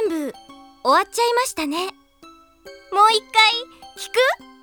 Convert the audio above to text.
全部終わっちゃいましたね。もう一回聞く？